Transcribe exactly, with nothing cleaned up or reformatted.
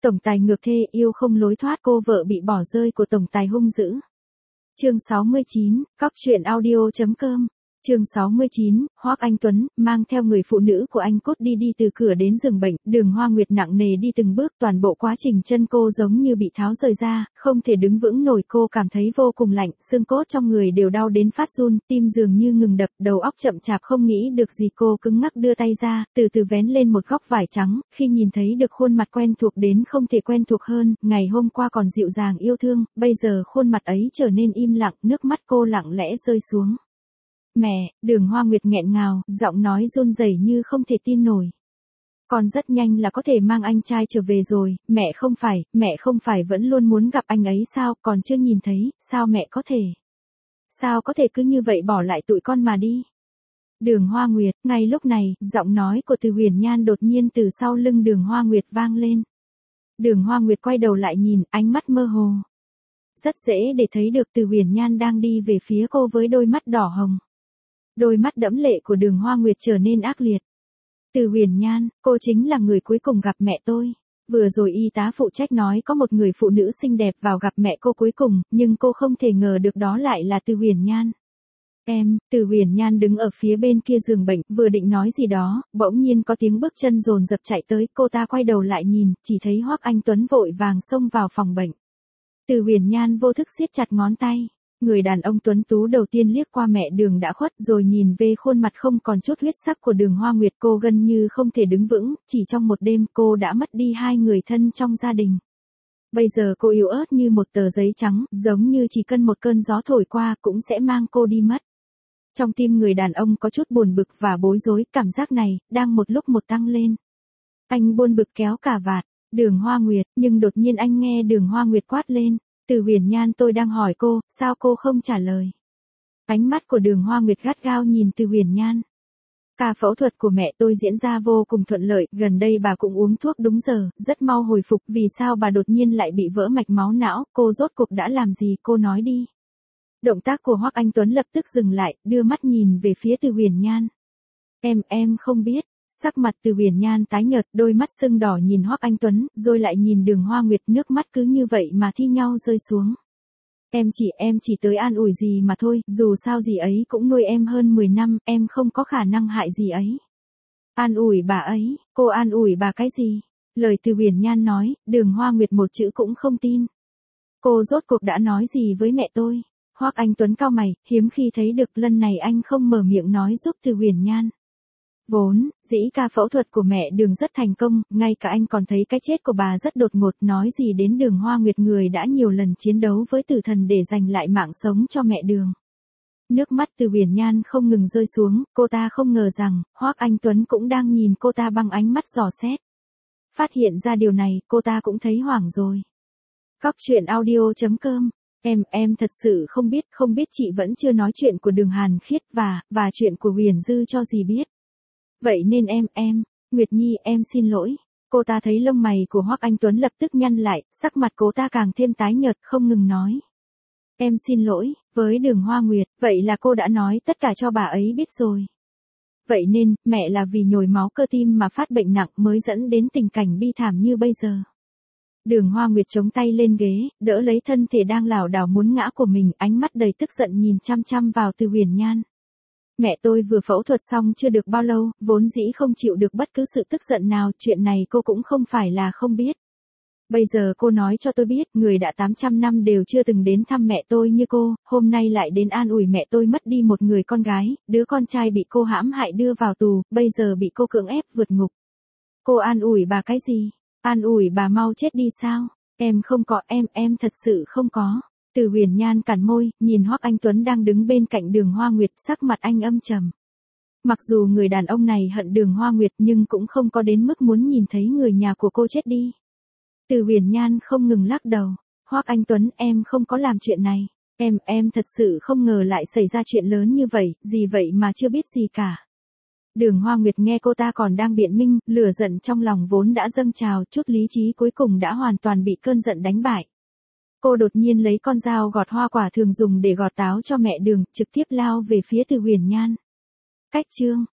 Tổng tài ngược thê yêu không lối thoát, cô vợ bị bỏ rơi của tổng tài hung dữ. Chương sáu mươi chín, cóc truyện audio chấm com. Chương sáu mươi chín, Hoắc Anh Tuấn mang theo người phụ nữ của anh cốt đi đi từ cửa đến giường bệnh, Đường Hoa Nguyệt nặng nề đi từng bước, toàn bộ quá trình chân cô giống như bị tháo rời ra, không thể đứng vững nổi, cô cảm thấy vô cùng lạnh, xương cốt trong người đều đau đến phát run, tim dường như ngừng đập, đầu óc chậm chạp không nghĩ được gì, cô cứng ngắc đưa tay ra, từ từ vén lên một góc vải trắng, khi nhìn thấy được khuôn mặt quen thuộc đến không thể quen thuộc hơn, ngày hôm qua còn dịu dàng yêu thương, bây giờ khuôn mặt ấy trở nên im lặng, nước mắt cô lặng lẽ rơi xuống. Mẹ, Đường Hoa Nguyệt nghẹn ngào, giọng nói run rẩy như không thể tin nổi. Con rất nhanh là có thể mang anh trai trở về rồi, mẹ không phải, mẹ không phải vẫn luôn muốn gặp anh ấy sao, còn chưa nhìn thấy, sao mẹ có thể? Sao có thể cứ như vậy bỏ lại tụi con mà đi? Đường Hoa Nguyệt, ngay lúc này, giọng nói của Từ Huyền Nhan đột nhiên từ sau lưng Đường Hoa Nguyệt vang lên. Đường Hoa Nguyệt quay đầu lại nhìn, ánh mắt mơ hồ. Rất dễ để thấy được Từ Huyền Nhan đang đi về phía cô với đôi mắt đỏ hồng. Đôi mắt đẫm lệ của Đường Hoa Nguyệt trở nên ác liệt. Từ Huyền Nhan, cô chính là người cuối cùng gặp mẹ tôi. Vừa rồi y tá phụ trách nói có một người phụ nữ xinh đẹp vào gặp mẹ cô cuối cùng, nhưng cô không thể ngờ được đó lại là Từ Huyền Nhan. Em, Từ Huyền Nhan đứng ở phía bên kia giường bệnh, vừa định nói gì đó, bỗng nhiên có tiếng bước chân dồn dập chạy tới, cô ta quay đầu lại nhìn, chỉ thấy Hoắc Anh Tuấn vội vàng xông vào phòng bệnh. Từ Huyền Nhan vô thức siết chặt ngón tay. Người đàn ông tuấn tú đầu tiên liếc qua mẹ Đường đã khuất, rồi nhìn về khuôn mặt không còn chút huyết sắc của Đường Hoa Nguyệt, cô gần như không thể đứng vững, chỉ trong một đêm cô đã mất đi hai người thân trong gia đình. Bây giờ cô yếu ớt như một tờ giấy trắng, giống như chỉ cần một cơn gió thổi qua cũng sẽ mang cô đi mất. Trong tim người đàn ông có chút buồn bực và bối rối, cảm giác này, đang một lúc một tăng lên. Anh buồn bực kéo cà vạt, Đường Hoa Nguyệt, nhưng đột nhiên anh nghe Đường Hoa Nguyệt quát lên. Từ Huyền Nhan, tôi đang hỏi cô, sao cô không trả lời? Ánh mắt của Đường Hoa Nguyệt gắt gao nhìn Từ Huyền Nhan. Ca phẫu thuật của mẹ tôi diễn ra vô cùng thuận lợi, gần đây bà cũng uống thuốc đúng giờ, rất mau hồi phục, vì sao bà đột nhiên lại bị vỡ mạch máu não, cô rốt cuộc đã làm gì, cô nói đi. Động tác của Hoắc Anh Tuấn lập tức dừng lại, đưa mắt nhìn về phía Từ Huyền Nhan. Em, em không biết. Sắc mặt Từ Huyền Nhan tái nhợt, đôi mắt sưng đỏ nhìn Hoắc Anh Tuấn, rồi lại nhìn Đường Hoa Nguyệt, nước mắt cứ như vậy mà thi nhau rơi xuống. Em chỉ, em chỉ tới an ủi gì mà thôi, dù sao gì ấy cũng nuôi em hơn mười năm, em không có khả năng hại gì ấy. An ủi bà ấy, cô an ủi bà cái gì? Lời Từ Huyền Nhan nói, Đường Hoa Nguyệt một chữ cũng không tin. Cô rốt cuộc đã nói gì với mẹ tôi? Hoắc Anh Tuấn cau mày, hiếm khi thấy được, lần này anh không mở miệng nói giúp Từ Huyền Nhan. Vốn, dĩ ca phẫu thuật của mẹ Đường rất thành công, ngay cả anh còn thấy cái chết của bà rất đột ngột, nói gì đến Đường Hoa Nguyệt, người đã nhiều lần chiến đấu với tử thần để giành lại mạng sống cho mẹ Đường. Nước mắt Từ Huyền Nhan không ngừng rơi xuống, cô ta không ngờ rằng, Hoắc Anh Tuấn cũng đang nhìn cô ta bằng ánh mắt dò xét. Phát hiện ra điều này, cô ta cũng thấy hoảng rồi. Cóc truyện audio chấm com. Em, em thật sự không biết, không biết chị vẫn chưa nói chuyện của Đường Hàn Khiết và, và chuyện của Huyền Dư cho dì biết. Vậy nên em, em, Nguyệt Nhi, em xin lỗi. Cô ta thấy lông mày của Hoắc Anh Tuấn lập tức nhăn lại, sắc mặt cô ta càng thêm tái nhợt, không ngừng nói. Em xin lỗi, với Đường Hoa Nguyệt, vậy là cô đã nói tất cả cho bà ấy biết rồi. Vậy nên, mẹ là vì nhồi máu cơ tim mà phát bệnh nặng mới dẫn đến tình cảnh bi thảm như bây giờ. Đường Hoa Nguyệt chống tay lên ghế, đỡ lấy thân thể đang lảo đảo muốn ngã của mình, ánh mắt đầy tức giận nhìn chăm chăm vào Từ Huyền Nhan. Mẹ tôi vừa phẫu thuật xong chưa được bao lâu, vốn dĩ không chịu được bất cứ sự tức giận nào, chuyện này cô cũng không phải là không biết. Bây giờ cô nói cho tôi biết, người đã tám trăm năm đều chưa từng đến thăm mẹ tôi như cô, hôm nay lại đến an ủi mẹ tôi mất đi một người con gái, đứa con trai bị cô hãm hại đưa vào tù, bây giờ bị cô cưỡng ép vượt ngục. Cô an ủi bà cái gì? An ủi bà mau chết đi sao? Em không có, em, em thật sự không có. Từ Huyền Nhan cắn môi, nhìn Hoắc Anh Tuấn đang đứng bên cạnh Đường Hoa Nguyệt, sắc mặt anh âm trầm. Mặc dù người đàn ông này hận Đường Hoa Nguyệt nhưng cũng không có đến mức muốn nhìn thấy người nhà của cô chết đi. Từ Huyền Nhan không ngừng lắc đầu. Hoắc Anh Tuấn, em không có làm chuyện này. Em, em thật sự không ngờ lại xảy ra chuyện lớn như vậy, gì vậy mà chưa biết gì cả. Đường Hoa Nguyệt nghe cô ta còn đang biện minh, lửa giận trong lòng vốn đã dâng trào, chút lý trí cuối cùng đã hoàn toàn bị cơn giận đánh bại. Cô đột nhiên lấy con dao gọt hoa quả thường dùng để gọt táo cho mẹ Đường, trực tiếp lao về phía Từ Huyền Nhan. Cách chương